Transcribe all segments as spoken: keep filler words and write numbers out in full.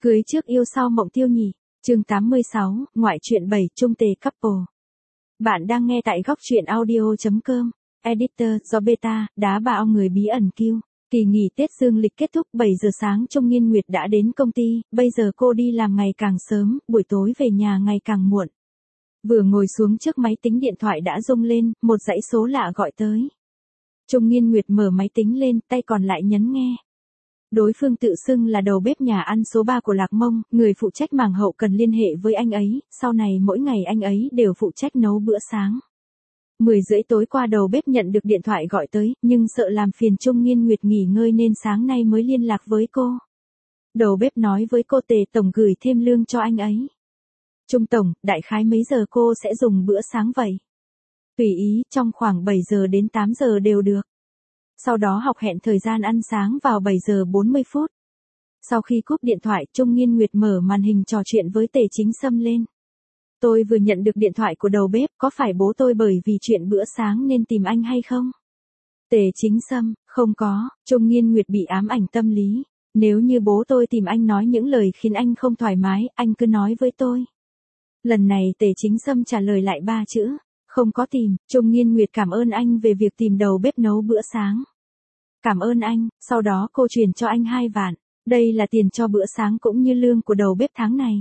Cưới trước yêu sau mộng tiêu nhỉ. Chương tám mươi sáu, ngoại truyện bảy, trung tề couple. Bạn đang nghe tại góc truyện audio chấm com. Editor, do beta, đá bạo người bí ẩn Q. Kỳ nghỉ Tết dương lịch kết thúc bảy giờ sáng Trung Nghiên Nguyệt đã đến công ty, bây giờ cô đi làm ngày càng sớm, buổi tối về nhà ngày càng muộn. Vừa ngồi xuống trước máy tính điện thoại đã rung lên, một dãy số lạ gọi tới. Trung Nghiên Nguyệt mở máy tính lên, tay còn lại nhấn nghe. Đối phương tự xưng là đầu bếp nhà ăn số ba của Lạc Mông, người phụ trách mảng hậu cần liên hệ với anh ấy, sau này mỗi ngày anh ấy đều phụ trách nấu bữa sáng. Mười rưỡi tối qua đầu bếp nhận được điện thoại gọi tới, nhưng sợ làm phiền Trung Nghiên Nguyệt nghỉ ngơi nên sáng nay mới liên lạc với cô. Đầu bếp nói với cô Tề Tổng gửi thêm lương cho anh ấy. Trung Tổng, đại khái mấy giờ cô sẽ dùng bữa sáng vậy? Tùy ý, trong khoảng bảy giờ đến tám giờ đều được. Sau đó học hẹn thời gian ăn sáng vào bảy giờ bốn mươi phút. Sau khi cúp điện thoại, Trung Nghiên Nguyệt mở màn hình trò chuyện với Tề Chính Sâm lên. Tôi vừa nhận được điện thoại của đầu bếp, có phải bố tôi bởi vì chuyện bữa sáng nên tìm anh hay không? Tề Chính Sâm, không có. Trung Nghiên Nguyệt bị ám ảnh tâm lý. Nếu như bố tôi tìm anh nói những lời khiến anh không thoải mái, anh cứ nói với tôi. Lần này Tề Chính Sâm trả lời lại ba chữ. Không có tìm. Trung Nghiên Nguyệt cảm ơn anh về việc tìm đầu bếp nấu bữa sáng. Cảm ơn anh, sau đó cô chuyển cho anh hai vạn. Đây là tiền cho bữa sáng cũng như lương của đầu bếp tháng này.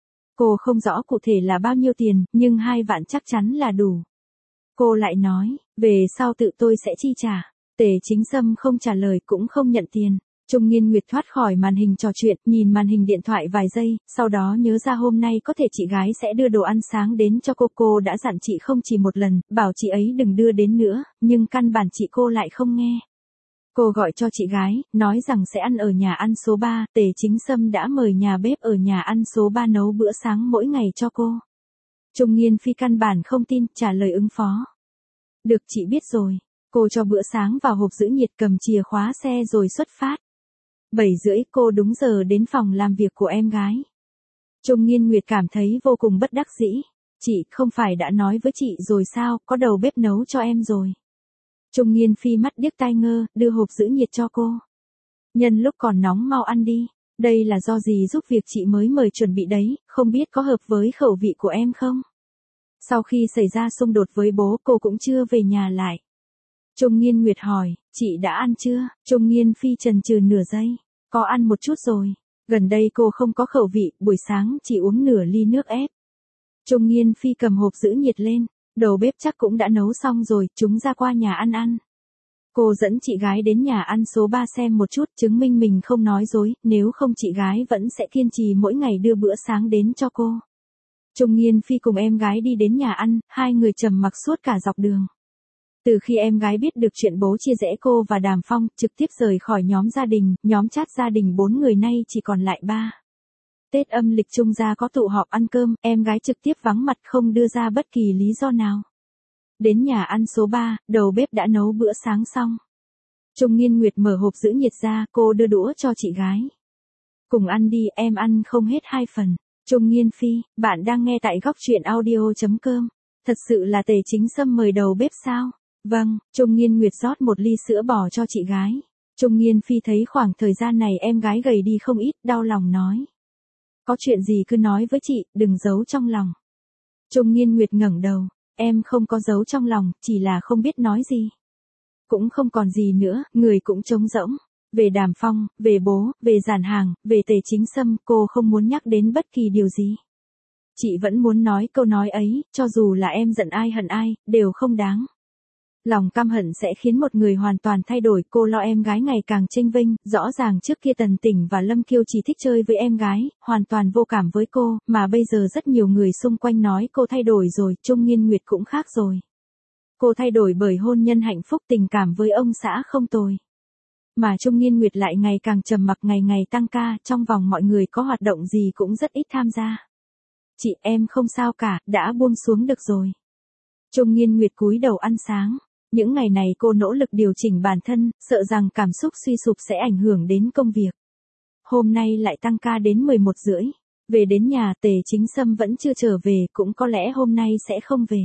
Cô không rõ cụ thể là bao nhiêu tiền, nhưng hai vạn chắc chắn là đủ. Cô lại nói, về sau tự tôi sẽ chi trả. Tề Chính Sâm không trả lời cũng không nhận tiền. Trung Nghiên Nguyệt thoát khỏi màn hình trò chuyện, nhìn màn hình điện thoại vài giây, sau đó nhớ ra hôm nay có thể chị gái sẽ đưa đồ ăn sáng đến cho cô. Cô đã dặn chị không chỉ một lần, bảo chị ấy đừng đưa đến nữa, nhưng căn bản chị cô lại không nghe. Cô gọi cho chị gái, nói rằng sẽ ăn ở nhà ăn số ba, Tề Chính Sâm đã mời nhà bếp ở nhà ăn số ba nấu bữa sáng mỗi ngày cho cô. Trung Nghiên Phi căn bản không tin, trả lời ứng phó. Được, chị biết rồi. Cô cho bữa sáng vào hộp giữ nhiệt, cầm chìa khóa xe rồi xuất phát. Bảy rưỡi cô đúng giờ đến phòng làm việc của em gái. Trung Nghiên Nguyệt cảm thấy vô cùng bất đắc dĩ. Chị không phải đã nói với chị rồi sao, có đầu bếp nấu cho em rồi. Trung Nghiên Phi mắt điếc tai ngơ, đưa hộp giữ nhiệt cho cô. Nhân lúc còn nóng mau ăn đi. Đây là do gì giúp việc chị mới mời chuẩn bị đấy, không biết có hợp với khẩu vị của em không? Sau khi xảy ra xung đột với bố, cô cũng chưa về nhà lại. Trung Nghiên Nguyệt hỏi, chị đã ăn chưa? Trung Nghiên Phi chần chừ nửa giây. Có ăn một chút rồi. Gần đây cô không có khẩu vị, buổi sáng chỉ uống nửa ly nước ép. Trung Nghiên Phi cầm hộp giữ nhiệt lên. Đầu bếp chắc cũng đã nấu xong rồi, chúng ra qua nhà ăn ăn. Cô dẫn chị gái đến nhà ăn số ba xem một chút, chứng minh mình không nói dối, nếu không chị gái vẫn sẽ kiên trì mỗi ngày đưa bữa sáng đến cho cô. Trung Nghiên Phi cùng em gái đi đến nhà ăn, hai người trầm mặc suốt cả dọc đường. Từ khi em gái biết được chuyện bố chia rẽ cô và Đàm Phong, trực tiếp rời khỏi nhóm gia đình, nhóm chat gia đình bốn người nay chỉ còn lại ba. Tết âm lịch Trung gia có tụ họp ăn cơm, em gái trực tiếp vắng mặt không đưa ra bất kỳ lý do nào. Đến nhà ăn số ba, đầu bếp đã nấu bữa sáng xong. Trung Nghiên Nguyệt mở hộp giữ nhiệt ra, cô đưa đũa cho chị gái. Cùng ăn đi, em ăn không hết hai phần. Trung Nghiên Phi, bạn đang nghe tại góc truyện audio chấm com. Thật sự là Tề Chính Sâm mời đầu bếp sao? Vâng, Trung Nghiên Nguyệt rót một ly sữa bò cho chị gái. Trung Nghiên Phi thấy khoảng thời gian này em gái gầy đi không ít, đau lòng nói. Có chuyện gì cứ nói với chị, đừng giấu trong lòng. Trung Nghiên Nguyệt ngẩng đầu, em không có giấu trong lòng, chỉ là không biết nói gì. Cũng không còn gì nữa, người cũng trống rỗng. Về Đàm Phong, về bố, về Giản Hàng, về Tề Chính Sâm, cô không muốn nhắc đến bất kỳ điều gì. Chị vẫn muốn nói câu nói ấy, cho dù là em giận ai hận ai, đều không đáng. Lòng căm hận sẽ khiến một người hoàn toàn thay đổi, cô lo em gái ngày càng chênh vênh, rõ ràng trước kia Tần Tỉnh và Lâm Kiêu chỉ thích chơi với em gái, hoàn toàn vô cảm với cô, mà bây giờ rất nhiều người xung quanh nói cô thay đổi rồi, Trung Nghiên Nguyệt cũng khác rồi. Cô thay đổi bởi hôn nhân hạnh phúc, tình cảm với ông xã không tồi. Mà Trung Nghiên Nguyệt lại ngày càng trầm mặc, ngày ngày tăng ca, trong vòng mọi người có hoạt động gì cũng rất ít tham gia. Chị em không sao cả, đã buông xuống được rồi. Trung Nghiên Nguyệt cúi đầu ăn sáng. Những ngày này cô nỗ lực điều chỉnh bản thân, sợ rằng cảm xúc suy sụp sẽ ảnh hưởng đến công việc. Hôm nay lại tăng ca đến mười một rưỡi. Về đến nhà, Tề Chính Sâm vẫn chưa trở về, cũng có lẽ hôm nay sẽ không về.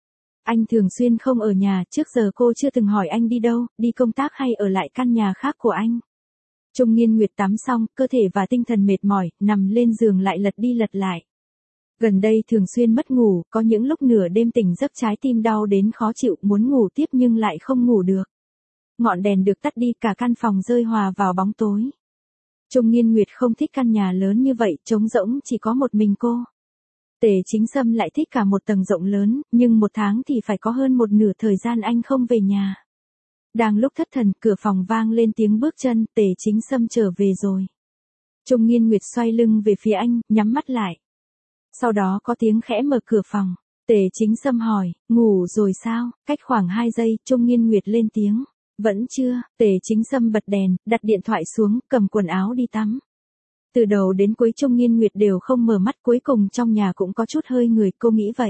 Anh thường xuyên không ở nhà, trước giờ cô chưa từng hỏi anh đi đâu, đi công tác hay ở lại căn nhà khác của anh. Trung Nghiên Nguyệt tắm xong, cơ thể và tinh thần mệt mỏi, nằm lên giường lại lật đi lật lại. Gần đây thường xuyên mất ngủ, có những lúc nửa đêm tỉnh giấc trái tim đau đến khó chịu, muốn ngủ tiếp nhưng lại không ngủ được. Ngọn đèn được tắt đi, cả căn phòng rơi hòa vào bóng tối. Trung Nghiên Nguyệt không thích căn nhà lớn như vậy, trống rỗng chỉ có một mình cô. Tề Chính Sâm lại thích cả một tầng rộng lớn, nhưng một tháng thì phải có hơn một nửa thời gian anh không về nhà. Đang lúc thất thần, cửa phòng vang lên tiếng bước chân, Tề Chính Sâm trở về rồi. Trung Nghiên Nguyệt xoay lưng về phía anh, nhắm mắt lại. Sau đó có tiếng khẽ mở cửa phòng. Tề Chính Sâm hỏi, ngủ rồi sao? Cách khoảng hai giây, Trung Nghiên Nguyệt lên tiếng. Vẫn chưa. Tề Chính Sâm bật đèn, đặt điện thoại xuống, cầm quần áo đi tắm. Từ đầu đến cuối Trung Nghiên Nguyệt đều không mở mắt, cuối cùng trong nhà cũng có chút hơi người, cô nghĩ vậy.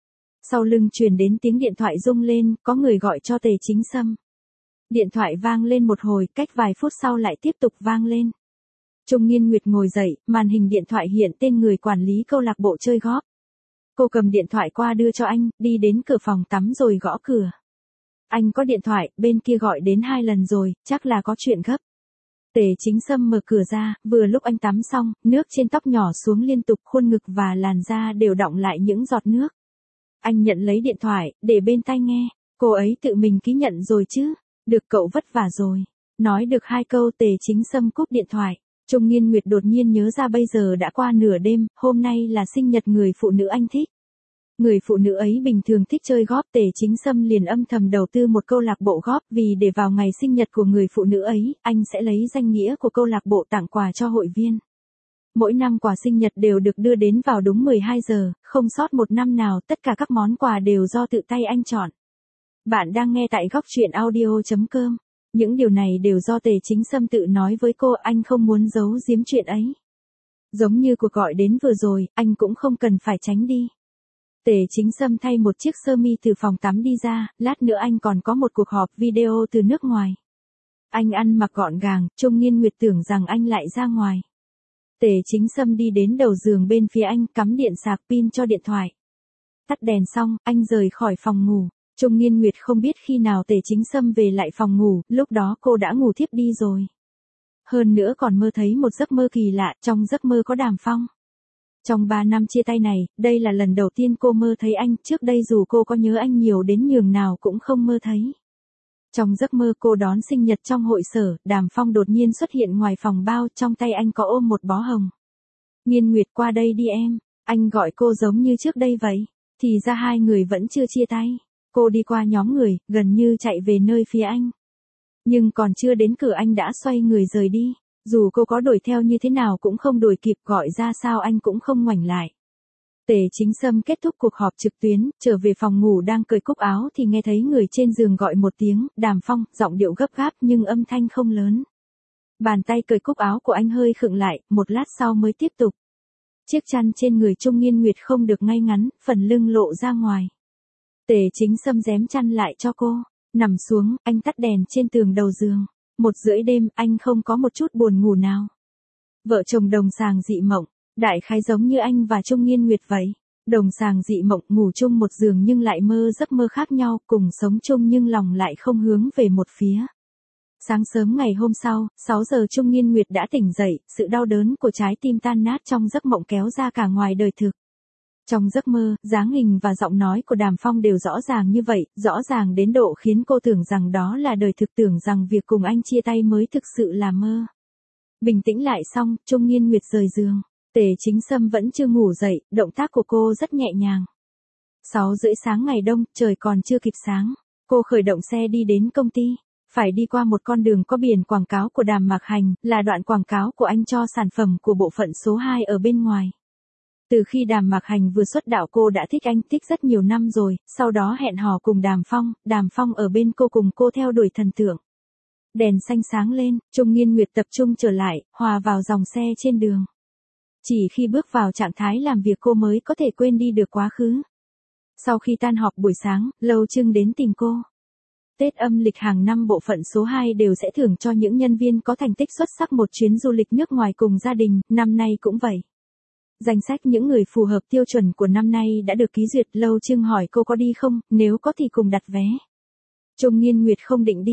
Sau lưng truyền đến tiếng điện thoại rung lên, có người gọi cho Tề Chính Sâm. Điện thoại vang lên một hồi, cách vài phút sau lại tiếp tục vang lên. Trung Nghiên Nguyệt ngồi dậy, màn hình điện thoại hiện tên người quản lý câu lạc bộ chơi golf. Cô cầm điện thoại qua đưa cho anh, đi đến cửa phòng tắm rồi gõ cửa. Anh có điện thoại, bên kia gọi đến hai lần rồi, chắc là có chuyện gấp. Tề Chính Sâm mở cửa ra, vừa lúc anh tắm xong, nước trên tóc nhỏ xuống liên tục, khuôn ngực và làn da đều đọng lại những giọt nước. Anh nhận lấy điện thoại, để bên tai nghe, cô ấy tự mình ký nhận rồi chứ, được cậu vất vả rồi. Nói được hai câu Tề Chính Sâm cúp điện thoại. Trung Nghiên Nguyệt đột nhiên nhớ ra bây giờ đã qua nửa đêm, hôm nay là sinh nhật người phụ nữ anh thích. Người phụ nữ ấy bình thường thích chơi golf, Tề Chính Sâm liền âm thầm đầu tư một câu lạc bộ golf vì để vào ngày sinh nhật của người phụ nữ ấy, anh sẽ lấy danh nghĩa của câu lạc bộ tặng quà cho hội viên. Mỗi năm quà sinh nhật đều được đưa đến vào đúng mười hai giờ, không sót một năm nào, tất cả các món quà đều do tự tay anh chọn. Bạn đang nghe tại góc truyện audio chấm com. Những điều này đều do Tề Chính Sâm tự nói với cô, anh không muốn giấu giếm chuyện ấy. Giống như cuộc gọi đến vừa rồi, anh cũng không cần phải tránh đi. Tề Chính Sâm thay một chiếc sơ mi từ phòng tắm đi ra, lát nữa anh còn có một cuộc họp video từ nước ngoài. Anh ăn mặc gọn gàng, Trung Nghiên Nguyệt tưởng rằng anh lại ra ngoài. Tề Chính Sâm đi đến đầu giường bên phía anh, cắm điện sạc pin cho điện thoại. Tắt đèn xong, anh rời khỏi phòng ngủ. Trung Nghiên Nguyệt không biết khi nào Tề Chính Sâm về lại phòng ngủ, lúc đó cô đã ngủ thiếp đi rồi. Hơn nữa còn mơ thấy một giấc mơ kỳ lạ, trong giấc mơ có Đàm Phong. Trong ba năm chia tay này, đây là lần đầu tiên cô mơ thấy anh, trước đây dù cô có nhớ anh nhiều đến nhường nào cũng không mơ thấy. Trong giấc mơ cô đón sinh nhật trong hội sở, Đàm Phong đột nhiên xuất hiện ngoài phòng bao, trong tay anh có ôm một bó hồng. Nghiên Nguyệt qua đây đi em, anh gọi cô giống như trước đây vậy, thì ra hai người vẫn chưa chia tay. Cô đi qua nhóm người, gần như chạy về nơi phía anh. Nhưng còn chưa đến cửa anh đã xoay người rời đi. Dù cô có đuổi theo như thế nào cũng không đuổi kịp, gọi ra sao anh cũng không ngoảnh lại. Tề Chính Sâm kết thúc cuộc họp trực tuyến, trở về phòng ngủ đang cởi cúc áo thì nghe thấy người trên giường gọi một tiếng, Đàm Phong, giọng điệu gấp gáp nhưng âm thanh không lớn. Bàn tay cởi cúc áo của anh hơi khựng lại, một lát sau mới tiếp tục. Chiếc chăn trên người Trung Nghiên Nguyệt không được ngay ngắn, phần lưng lộ ra ngoài. Tề Chính Sâm rém chăn lại cho cô, nằm xuống, anh tắt đèn trên tường đầu giường. Một rưỡi đêm, anh không có một chút buồn ngủ nào. Vợ chồng đồng sàng dị mộng, đại khái giống như anh và Trung Nghiên Nguyệt vậy. Đồng sàng dị mộng, ngủ chung một giường nhưng lại mơ giấc mơ khác nhau, cùng sống chung nhưng lòng lại không hướng về một phía. Sáng sớm ngày hôm sau, sáu giờ Trung Nghiên Nguyệt đã tỉnh dậy, sự đau đớn của trái tim tan nát trong giấc mộng kéo ra cả ngoài đời thực. Trong giấc mơ, dáng hình và giọng nói của Đàm Phong đều rõ ràng như vậy, rõ ràng đến độ khiến cô tưởng rằng đó là đời thực, tưởng rằng việc cùng anh chia tay mới thực sự là mơ. Bình tĩnh lại xong, Trung Nghiên Nguyệt rời giường. Tề Chính Sâm vẫn chưa ngủ dậy, động tác của cô rất nhẹ nhàng. Sáu rưỡi sáng ngày đông, trời còn chưa kịp sáng. Cô khởi động xe đi đến công ty. Phải đi qua một con đường có biển quảng cáo của Đàm Mạc Hành, là đoạn quảng cáo của anh cho sản phẩm của bộ phận số hai ở bên ngoài. Từ khi Đàm Mạc Hành vừa xuất đạo cô đã thích anh, thích rất nhiều năm rồi, sau đó hẹn hò cùng Đàm Phong, Đàm Phong ở bên cô cùng cô theo đuổi thần tượng. Đèn xanh sáng lên, Trung Nghiên Nguyệt tập trung trở lại, hòa vào dòng xe trên đường. Chỉ khi bước vào trạng thái làm việc cô mới có thể quên đi được quá khứ. Sau khi tan họp buổi sáng, Lâu Trưng đến tìm cô. Tết âm lịch hàng năm bộ phận số hai đều sẽ thưởng cho những nhân viên có thành tích xuất sắc một chuyến du lịch nước ngoài cùng gia đình, năm nay cũng vậy. Danh sách những người phù hợp tiêu chuẩn của năm nay đã được ký duyệt, Lâu Trưng hỏi cô có đi không, nếu có thì cùng đặt vé. Trung Nghiên Nguyệt không định đi,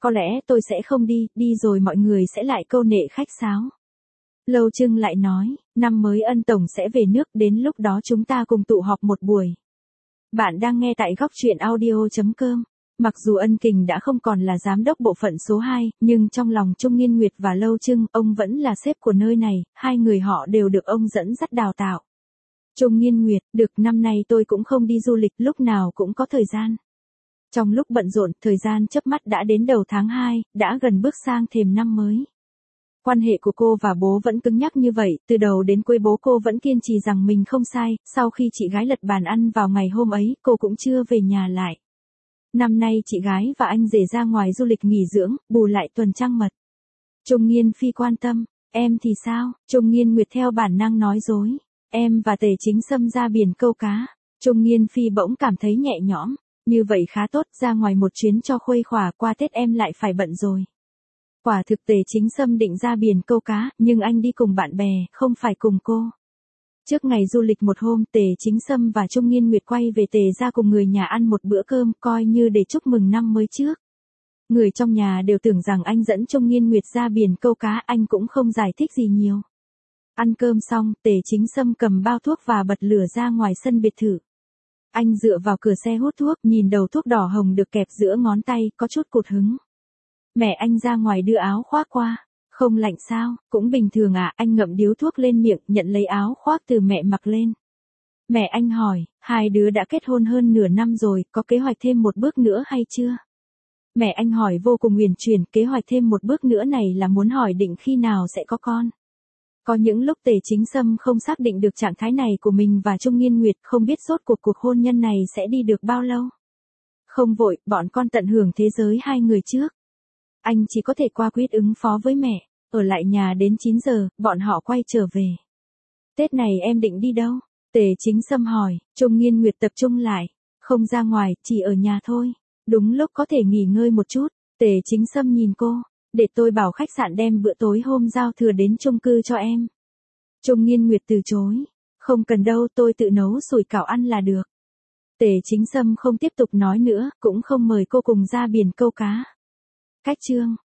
Có lẽ tôi sẽ không đi, đi rồi mọi người sẽ lại câu nệ khách sáo. Lâu Trưng lại nói, năm mới Ân Tổng sẽ về nước, đến lúc đó chúng ta cùng tụ họp một buổi. Bạn đang nghe tại góc truyện audio.com. Mặc dù Ân Kình đã không còn là giám đốc bộ phận số hai, nhưng trong lòng Trung Nghiên Nguyệt và Lâu Trưng, ông vẫn là sếp của nơi này, hai người họ đều được ông dẫn dắt đào tạo. Trung Nghiên Nguyệt, được, năm nay tôi cũng không đi du lịch, lúc nào cũng có thời gian. Trong lúc bận rộn, thời gian chớp mắt đã đến đầu tháng hai, đã gần bước sang thềm năm mới. Quan hệ của cô và bố vẫn cứng nhắc như vậy, từ đầu đến cuối bố cô vẫn kiên trì rằng mình không sai, sau khi chị gái lật bàn ăn vào ngày hôm ấy, cô cũng chưa về nhà lại. Năm nay chị gái và anh rể ra ngoài du lịch nghỉ dưỡng, bù lại tuần trăng mật. Trung Nghiên Phi quan tâm, em thì sao? Trung Nghiên Nguyệt theo bản năng nói dối, em và Tề Chính Sâm ra biển câu cá. Trung Nghiên Phi bỗng cảm thấy nhẹ nhõm, như vậy khá tốt, ra ngoài một chuyến cho khuây khỏa, qua Tết em lại phải bận rồi. Quả thực Tề Chính Sâm định ra biển câu cá, nhưng anh đi cùng bạn bè, không phải cùng cô. Trước ngày du lịch một hôm, Tề Chính Sâm và Trung Nghiên Nguyệt quay về Tề ra cùng người nhà ăn một bữa cơm, coi như để chúc mừng năm mới trước. Người trong nhà đều tưởng rằng anh dẫn Trung Nghiên Nguyệt ra biển câu cá, anh cũng không giải thích gì nhiều. Ăn cơm xong, Tề Chính Sâm cầm bao thuốc và bật lửa ra ngoài sân biệt thự. Anh dựa vào cửa xe hút thuốc, nhìn đầu thuốc đỏ hồng được kẹp giữa ngón tay, có chút cụt hứng. Mẹ anh ra ngoài đưa áo khoác qua. Không lạnh sao? Cũng bình thường ạ. Anh ngậm điếu thuốc lên miệng, nhận lấy áo khoác từ mẹ mặc lên. Mẹ anh hỏi, hai đứa đã kết hôn hơn nửa năm rồi, có kế hoạch thêm một bước nữa hay chưa? Mẹ anh hỏi vô cùng huyền chuyển, kế hoạch thêm một bước nữa này là muốn hỏi định khi nào sẽ có con. Có những lúc Tề Chính Sâm không xác định được trạng thái này của mình và Trung Nghiên Nguyệt, không biết rốt cuộc cuộc hôn nhân này sẽ đi được bao lâu. Không vội, bọn con tận hưởng thế giới hai người trước. Anh chỉ có thể qua quyết ứng phó với mẹ, ở lại nhà đến chín giờ, bọn họ quay trở về. Tết này em định đi đâu? Tề Chính Sâm hỏi. Trung Nghiên Nguyệt tập trung lại, không ra ngoài, chỉ ở nhà thôi. Đúng lúc có thể nghỉ ngơi một chút. Tề Chính Sâm nhìn cô, để tôi bảo khách sạn đem bữa tối hôm giao thừa đến chung cư cho em. Trung Nghiên Nguyệt từ chối. Không cần đâu, tôi tự nấu sủi cảo ăn là được. Tề Chính Sâm không tiếp tục nói nữa, cũng không mời cô cùng ra biển câu cá. Cách chương